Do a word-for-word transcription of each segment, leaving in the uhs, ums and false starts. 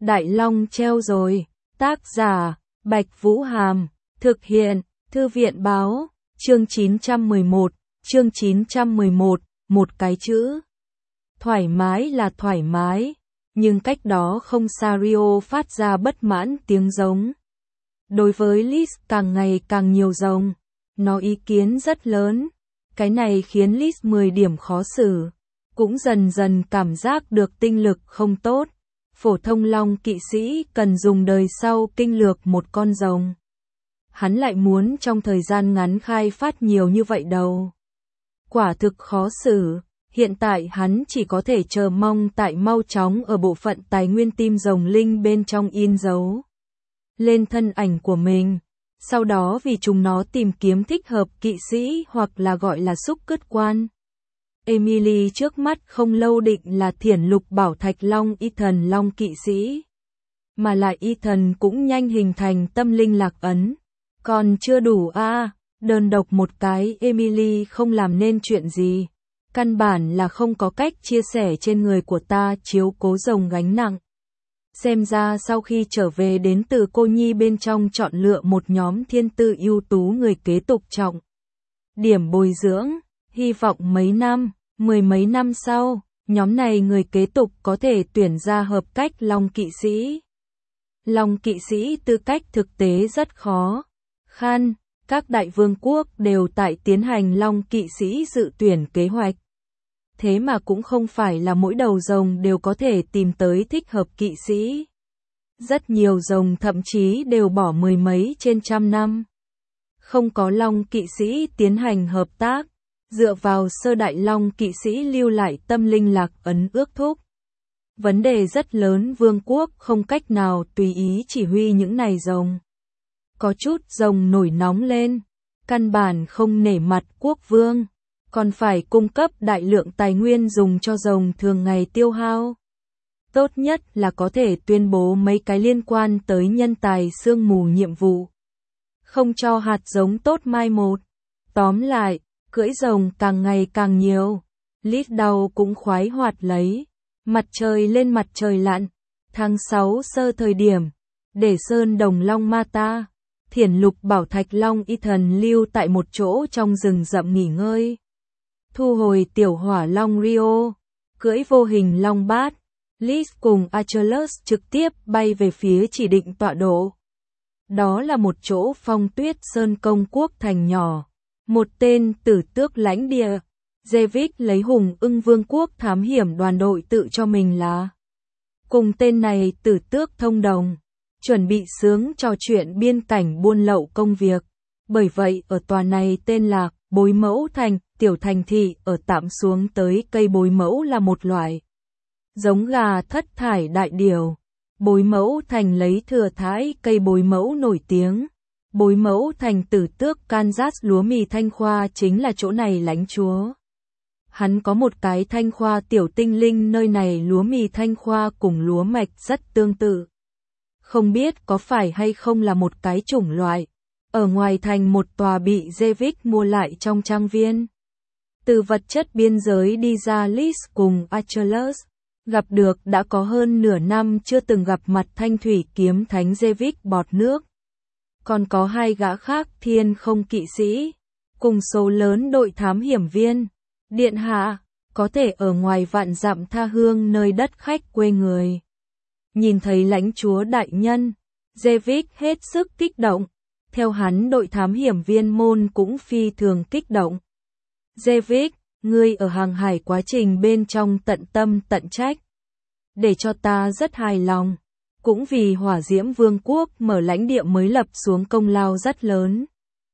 Đại Long treo rồi. Tác giả, Bạch Vũ Hàm. Thực hiện, Thư viện báo. Chương chín trăm mười một. Chương chín trăm mười một. Một cái chữ. Thoải mái là thoải mái. Nhưng cách đó không xa Rio phát ra bất mãn tiếng giống. Đối với Liz càng ngày càng nhiều rồng. Nó ý kiến rất lớn. Cái này khiến Liz mười điểm khó xử. Cũng dần dần cảm giác được tinh lực không tốt. Phổ thông long kỵ sĩ cần dùng đời sau kinh lược một con rồng. Hắn lại muốn trong thời gian ngắn khai phát nhiều như vậy đâu. Quả thực khó xử. Hiện tại hắn chỉ có thể chờ mong tại mau chóng ở bộ phận tài nguyên tim rồng linh bên trong in dấu lên thân ảnh của mình. Sau đó vì chúng nó tìm kiếm thích hợp kỵ sĩ hoặc là gọi là xúc cứt quan. Emily trước mắt không lâu định là thiển lục bảo thạch long y thần long kỵ sĩ. Mà lại y thần cũng nhanh hình thành tâm linh lạc ấn. Còn chưa đủ a à, đơn độc một cái Emily không làm nên chuyện gì. Căn bản là không có cách chia sẻ trên người của ta chiếu cố rồng gánh nặng. Xem ra sau khi trở về đến từ cô nhi bên trong chọn lựa một nhóm thiên tư ưu tú người kế tục trọng điểm bồi dưỡng, hy vọng mấy năm, mười mấy năm sau, nhóm này người kế tục có thể tuyển ra hợp cách long kỵ sĩ. Long kỵ sĩ tư cách thực tế rất khó khăn, các đại vương quốc đều tại tiến hành long kỵ sĩ dự tuyển kế hoạch. Thế mà cũng không phải là mỗi đầu rồng đều có thể tìm tới thích hợp kỵ sĩ. Rất nhiều rồng thậm chí đều bỏ mười mấy trên trăm năm. Không có long kỵ sĩ tiến hành hợp tác, dựa vào sơ đại long kỵ sĩ lưu lại tâm linh lạc ấn ước thúc. Vấn đề rất lớn, vương quốc không cách nào tùy ý chỉ huy những này rồng. Có chút rồng nổi nóng lên, căn bản không nể mặt quốc vương. Còn phải cung cấp đại lượng tài nguyên dùng cho rồng thường ngày tiêu hao. Tốt nhất là có thể tuyên bố mấy cái liên quan tới nhân tài sương mù nhiệm vụ. Không cho hạt giống tốt mai một. Tóm lại, cưỡi rồng càng ngày càng nhiều. Lít đầu cũng khoái hoạt lấy. Mặt trời lên mặt trời lặn. Tháng sáu sơ thời điểm. Để sơn đồng long ma ta. Thiển lục bảo thạch long y thần lưu tại một chỗ trong rừng rậm nghỉ ngơi. Thu hồi tiểu hỏa long Rio, cưỡi vô hình long bát, Liz cùng Achilles trực tiếp bay về phía chỉ định tọa độ. Đó là một chỗ phong tuyết sơn công quốc thành nhỏ. Một tên tử tước lãnh địa, David lấy hùng ưng vương quốc thám hiểm đoàn đội tự cho mình là. Cùng tên này tử tước thông đồng, chuẩn bị sướng trò chuyện biên cảnh buôn lậu công việc. Bởi vậy ở tòa này tên là Bối Mẫu Thành, tiểu thành thị ở tạm xuống tới cây bối mẫu là một loại giống gà thất thải đại điều. Bối Mẫu Thành lấy thừa thái cây bối mẫu nổi tiếng. Bối Mẫu Thành tử tước Kansas lúa mì Thanh Khoa chính là chỗ này lãnh chúa. Hắn có một cái Thanh Khoa tiểu tinh linh, nơi này lúa mì Thanh Khoa cùng lúa mạch rất tương tự. Không biết có phải hay không là một cái chủng loại. Ở ngoài thành một tòa bị David mua lại trong trang viên. Từ vật chất biên giới đi ra, Liz cùng Achilles gặp được đã có hơn nửa năm chưa từng gặp mặt thanh thủy kiếm thánh David bọt nước. Còn có hai gã khác thiên không kỵ sĩ, cùng số lớn đội thám hiểm viên. Điện hạ, có thể ở ngoài vạn dặm tha hương nơi đất khách quê người. Nhìn thấy lãnh chúa đại nhân, David hết sức kích động. Theo hắn đội thám hiểm viên môn cũng phi thường kích động. David, ngươi ở hàng hải quá trình bên trong tận tâm tận trách. Để cho ta rất hài lòng. Cũng vì hỏa diễm vương quốc mở lãnh địa mới lập xuống công lao rất lớn.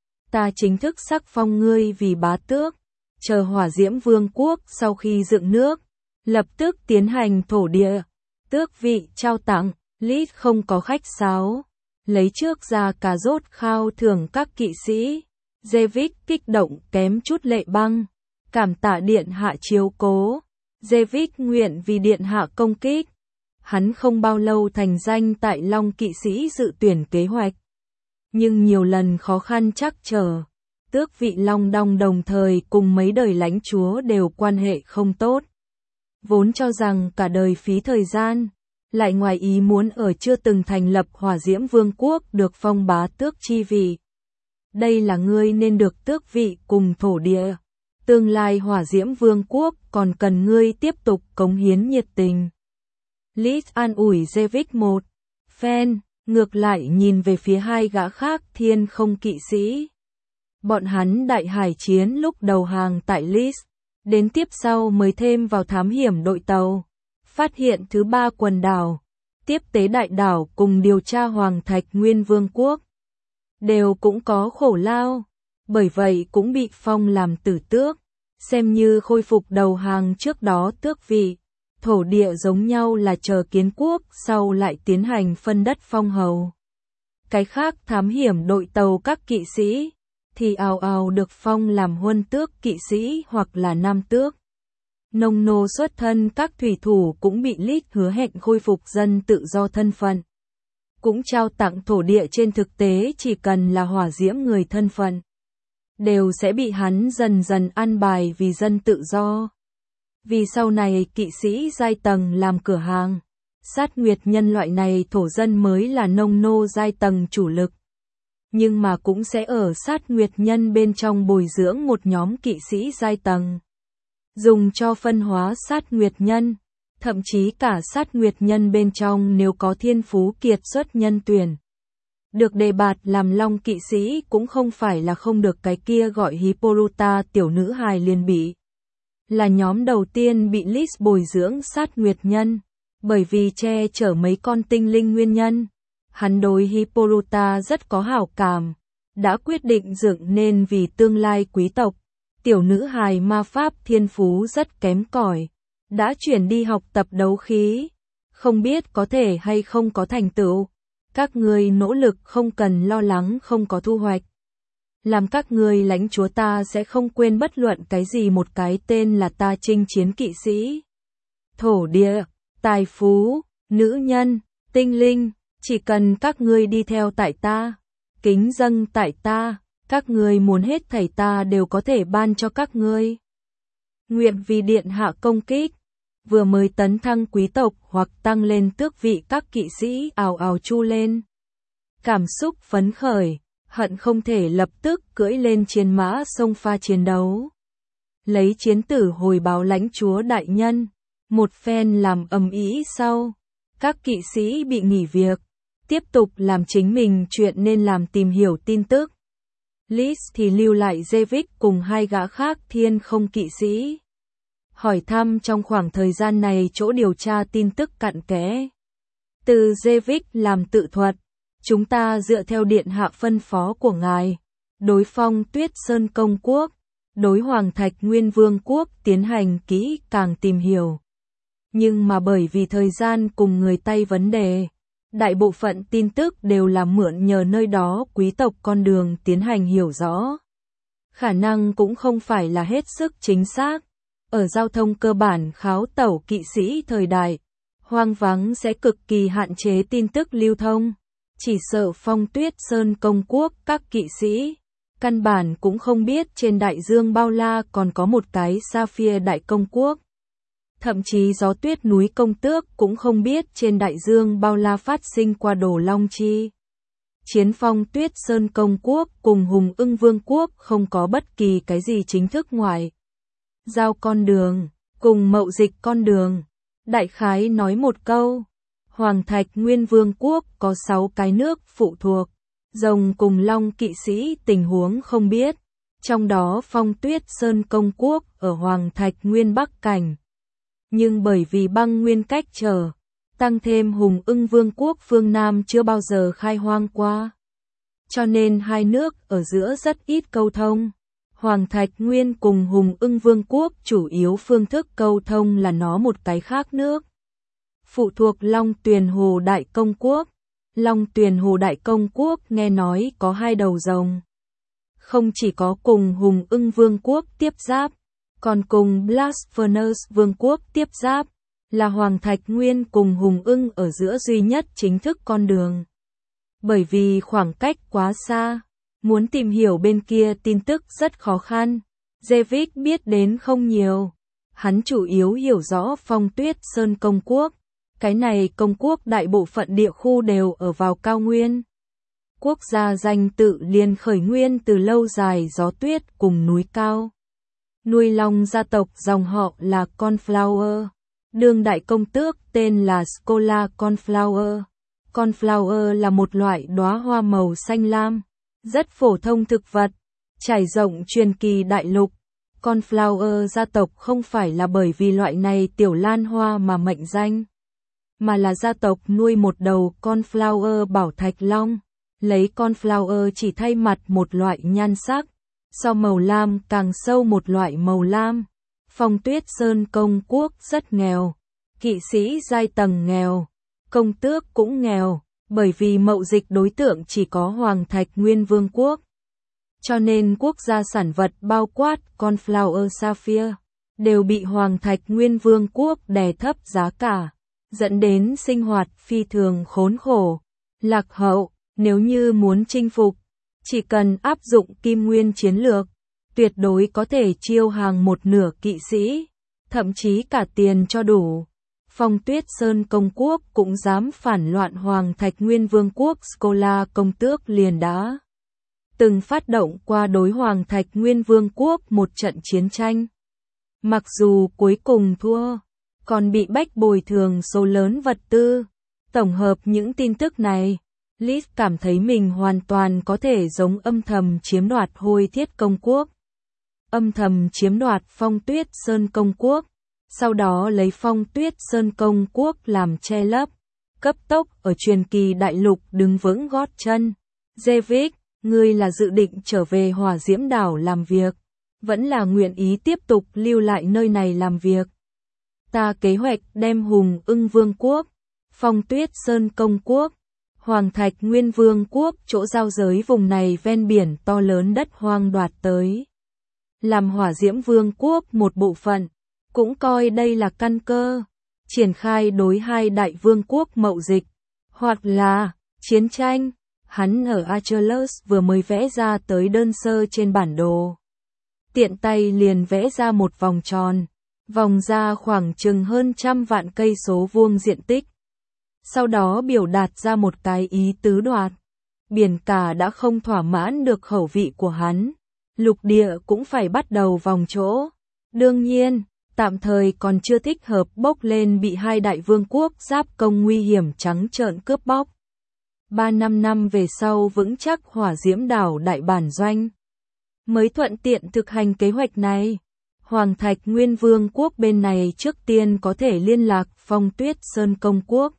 Ta chính thức sắc phong ngươi vì bá tước. Chờ hỏa diễm vương quốc sau khi dựng nước. Lập tức tiến hành thổ địa. Tước vị trao tặng. Lít không có khách sáo. Lấy trước ra cà rốt khao thưởng các kỵ sĩ. David kích động kém chút lệ băng. Cảm tạ điện hạ chiếu cố. David nguyện vì điện hạ công kích. Hắn không bao lâu thành danh tại Long kỵ sĩ dự tuyển kế hoạch. Nhưng nhiều lần khó khăn trắc trở. Tước vị Long Đong đồng thời cùng mấy đời lãnh chúa đều quan hệ không tốt. Vốn cho rằng cả đời phí thời gian. lại ngoài ý muốn ở chưa từng thành lập Hỏa Diễm Vương quốc được phong bá tước chi vị. Đây là ngươi nên được tước vị cùng thổ địa. Tương lai Hỏa Diễm Vương quốc còn cần ngươi tiếp tục cống hiến nhiệt tình. Lis an ủi Zevik một phen, ngược lại nhìn về phía hai gã khác thiên không kỵ sĩ. Bọn hắn đại hải chiến lúc đầu hàng tại Lis, đến tiếp sau mới thêm vào thám hiểm đội tàu, phát hiện thứ ba quần đảo, tiếp tế đại đảo cùng điều tra Hoàng Thạch Nguyên Vương quốc. Đều cũng có khổ lao, bởi vậy cũng bị phong làm tử tước, xem như khôi phục đầu hàng trước đó tước vị. Thổ địa giống nhau là chờ kiến quốc sau lại tiến hành phân đất phong hầu. Cái khác thám hiểm đội tàu các kỵ sĩ thì ào ào được phong làm huân tước kỵ sĩ hoặc là nam tước. Nông nô xuất thân các thủy thủ cũng bị Lis hứa hẹn khôi phục dân tự do thân phận. Cũng trao tặng thổ địa, trên thực tế chỉ cần là hỏa diễm người thân phận, đều sẽ bị hắn dần dần an bài vì dân tự do. Vì sau này kỵ sĩ giai tầng làm cửa hàng, sát nguyệt nhân loại này thổ dân mới là nông nô giai tầng chủ lực. Nhưng mà cũng sẽ ở sát nguyệt nhân bên trong bồi dưỡng một nhóm kỵ sĩ giai tầng, dùng cho phân hóa sát nguyệt nhân, thậm chí cả sát nguyệt nhân bên trong nếu có thiên phú kiệt xuất nhân tuyển. Được đề bạt làm long kỵ sĩ cũng không phải là không được, cái kia gọi Hippolyta tiểu nữ hài liền bị. Là nhóm đầu tiên bị Lis bồi dưỡng sát nguyệt nhân, bởi vì che chở mấy con tinh linh nguyên nhân. Hắn đối Hippolyta rất có hảo cảm, đã quyết định dựng nên vì tương lai quý tộc. Tiểu nữ hài ma pháp thiên phú rất kém cỏi, đã chuyển đi học tập đấu khí, không biết có thể hay không có thành tựu. Các ngươi nỗ lực không cần lo lắng không có thu hoạch. Làm các ngươi lãnh chúa ta sẽ không quên bất luận cái gì một cái tên là ta chinh chiến kỵ sĩ. Thổ địa, tài phú, nữ nhân, tinh linh, chỉ cần các ngươi đi theo tại ta, kính dâng tại ta, các ngươi muốn hết thảy ta đều có thể ban cho các ngươi. Nguyện vì điện hạ công kích, vừa mới tấn thăng quý tộc hoặc tăng lên tước vị các kỵ sĩ ào ào chu lên. Cảm xúc phấn khởi, hận không thể lập tức cưỡi lên chiến mã xông pha chiến đấu. Lấy chiến tử hồi báo lãnh chúa đại nhân, một phen làm ầm ĩ sau, các kỵ sĩ bị nghỉ việc, tiếp tục làm chính mình chuyện nên làm, tìm hiểu tin tức. Lis thì lưu lại Zevik cùng hai gã khác thiên không kỵ sĩ. Hỏi thăm trong khoảng thời gian này chỗ điều tra tin tức cặn kẽ. Từ Zevik làm tự thuật, chúng ta dựa theo điện hạ phân phó của ngài, đối phong Tuyết Sơn công quốc, đối Hoàng Thạch Nguyên Vương quốc tiến hành kỹ càng tìm hiểu. Nhưng mà bởi vì thời gian cùng người Tây vấn đề, đại bộ phận tin tức đều là mượn nhờ nơi đó quý tộc con đường tiến hành hiểu rõ. Khả năng cũng không phải là hết sức chính xác. Ở giao thông cơ bản kháo tẩu kỵ sĩ thời đại, hoang vắng sẽ cực kỳ hạn chế tin tức lưu thông. Chỉ sợ phong Tuyết Sơn công quốc các kỵ sĩ, căn bản cũng không biết trên đại dương bao la còn có một cái Sapphire đại công quốc. Thậm chí gió tuyết núi công tước cũng không biết trên đại dương bao la phát sinh qua đồ long chi. Chiến phong Tuyết Sơn công quốc cùng Hùng Ưng Vương quốc không có bất kỳ cái gì chính thức ngoại giao con đường, cùng mậu dịch con đường. Đại khái nói một câu, Hoàng Thạch Nguyên Vương quốc có sáu cái nước phụ thuộc, rồng cùng long kỵ sĩ tình huống không biết, trong đó phong Tuyết Sơn công quốc ở Hoàng Thạch Nguyên Bắc Cảnh. Nhưng bởi vì băng nguyên cách trở, tăng thêm Hùng Ưng Vương quốc phương Nam chưa bao giờ khai hoang qua, cho nên hai nước ở giữa rất ít câu thông. Hoàng Thạch Nguyên cùng Hùng Ưng Vương quốc chủ yếu phương thức câu thông là nó một cái khác nước. Phụ thuộc Long Tuyền Hồ Đại Công Quốc. Long Tuyền Hồ Đại Công Quốc nghe nói có hai đầu rồng. Không chỉ có cùng Hùng Ưng Vương quốc tiếp giáp, còn cùng Blasphemous Vương quốc tiếp giáp, là Hoàng Thạch Nguyên cùng Hùng Ưng ở giữa duy nhất chính thức con đường. Bởi vì khoảng cách quá xa, muốn tìm hiểu bên kia tin tức rất khó khăn. Zevik biết đến không nhiều. Hắn chủ yếu hiểu rõ phong Tuyết Sơn công quốc, Cái này công quốc đại bộ phận địa khu đều ở vào cao nguyên. Quốc gia danh tự liền khởi nguyên từ lâu dài gió tuyết cùng núi cao. Nuôi long gia tộc dòng họ là Cornflower. Đương đại công tước tên là Schola Cornflower. Cornflower là một loại đóa hoa màu xanh lam, rất phổ thông thực vật, trải rộng truyền kỳ đại lục. Cornflower gia tộc không phải là bởi vì loại này tiểu lan hoa mà mệnh danh, mà là gia tộc nuôi một đầu Cornflower bảo thạch long, lấy Cornflower chỉ thay mặt một loại nhan sắc, so màu lam càng sâu một loại màu lam. Phong Tuyết Sơn công quốc rất nghèo, kỵ sĩ giai tầng nghèo, công tước cũng nghèo, bởi vì mậu dịch đối tượng chỉ có Hoàng Thạch Nguyên Vương quốc. Cho nên quốc gia sản vật bao quát Cornflower Sapphire đều bị Hoàng Thạch Nguyên Vương quốc đè thấp giá cả, dẫn đến sinh hoạt phi thường khốn khổ, lạc hậu. Nếu như muốn chinh phục, chỉ cần áp dụng kim nguyên chiến lược, tuyệt đối có thể chiêu hàng một nửa kỵ sĩ, thậm chí cả tiền cho đủ. Phong Tuyết Sơn công quốc cũng dám phản loạn Hoàng Thạch Nguyên Vương quốc. Schola công tước liền đã từng phát động qua đối Hoàng Thạch Nguyên Vương quốc một trận chiến tranh. Mặc dù cuối cùng thua, còn bị bách bồi thường số lớn vật tư. Tổng hợp những tin tức này, Liz cảm thấy mình hoàn toàn có thể giống âm thầm chiếm đoạt Hôi Thiết công quốc. Âm thầm chiếm đoạt Phong Tuyết Sơn công quốc, sau đó lấy Phong Tuyết Sơn công quốc làm che lấp, cấp tốc ở truyền kỳ đại lục đứng vững gót chân. David, ngươi là dự định trở về Hỏa Diễm Đảo làm việc, vẫn là nguyện ý tiếp tục lưu lại nơi này làm việc? Ta kế hoạch đem Hùng Ưng Vương quốc, Phong Tuyết Sơn công quốc, Hoàng Thạch Nguyên Vương quốc chỗ giao giới vùng này ven biển to lớn đất hoang đoạt tới, làm Hỏa Diễm Vương quốc một bộ phận, cũng coi đây là căn cơ, triển khai đối hai đại vương quốc mậu dịch, hoặc là chiến tranh. Hắn ở Achilles vừa mới vẽ ra tới đơn sơ trên bản đồ, tiện tay liền vẽ ra một vòng tròn, vòng ra khoảng chừng hơn trăm vạn cây số vuông diện tích. Sau đó biểu đạt ra một cái ý tứ đoạt. Biển cả đã không thỏa mãn được khẩu vị của hắn, lục địa cũng phải bắt đầu vòng chỗ. Đương nhiên, tạm thời còn chưa thích hợp bốc lên bị hai đại vương quốc giáp công nguy hiểm trắng trợn cướp bóc. Ba năm năm về sau vững chắc Hỏa Diễm Đảo đại bản doanh, mới thuận tiện thực hành kế hoạch này. Hoàng Thạch Nguyên Vương quốc bên này trước tiên có thể liên lạc Phong Tuyết Sơn công quốc,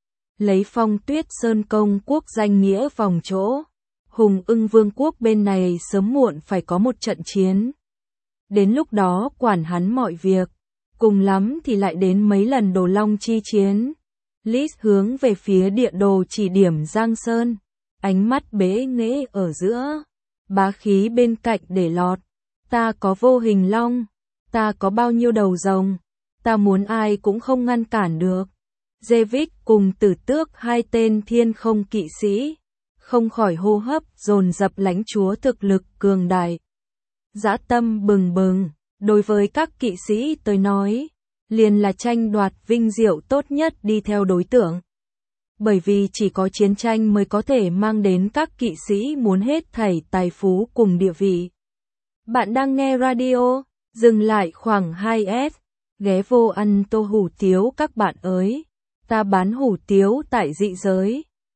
lấy Phong Tuyết Sơn công quốc danh nghĩa vòng chỗ. Hùng Ưng Vương quốc bên này sớm muộn phải có một trận chiến, đến lúc đó quản hắn mọi việc, cùng lắm thì lại đến mấy lần Đồ Long chi chiến. Liz hướng về phía địa đồ chỉ điểm Giang Sơn, ánh mắt bế nghễ ở giữa, bá khí bên cạnh để lọt. Ta có vô hình long, ta có bao nhiêu đầu rồng, ta muốn ai cũng không ngăn cản được. David cùng Tử Tước hai tên thiên không kỵ sĩ, không khỏi hô hấp dồn dập lãnh chúa thực lực cường đại. Dã tâm bừng bừng, đối với các kỵ sĩ tới nói, liền là tranh đoạt vinh diệu tốt nhất đi theo đối tượng. Bởi vì chỉ có chiến tranh mới có thể mang đến các kỵ sĩ muốn hết thảy tài phú cùng địa vị. Bạn đang nghe radio, dừng lại khoảng hai s, ghé vô ăn tô hủ tiếu các bạn ơi. Ta bán hủ tiếu tại dị giới.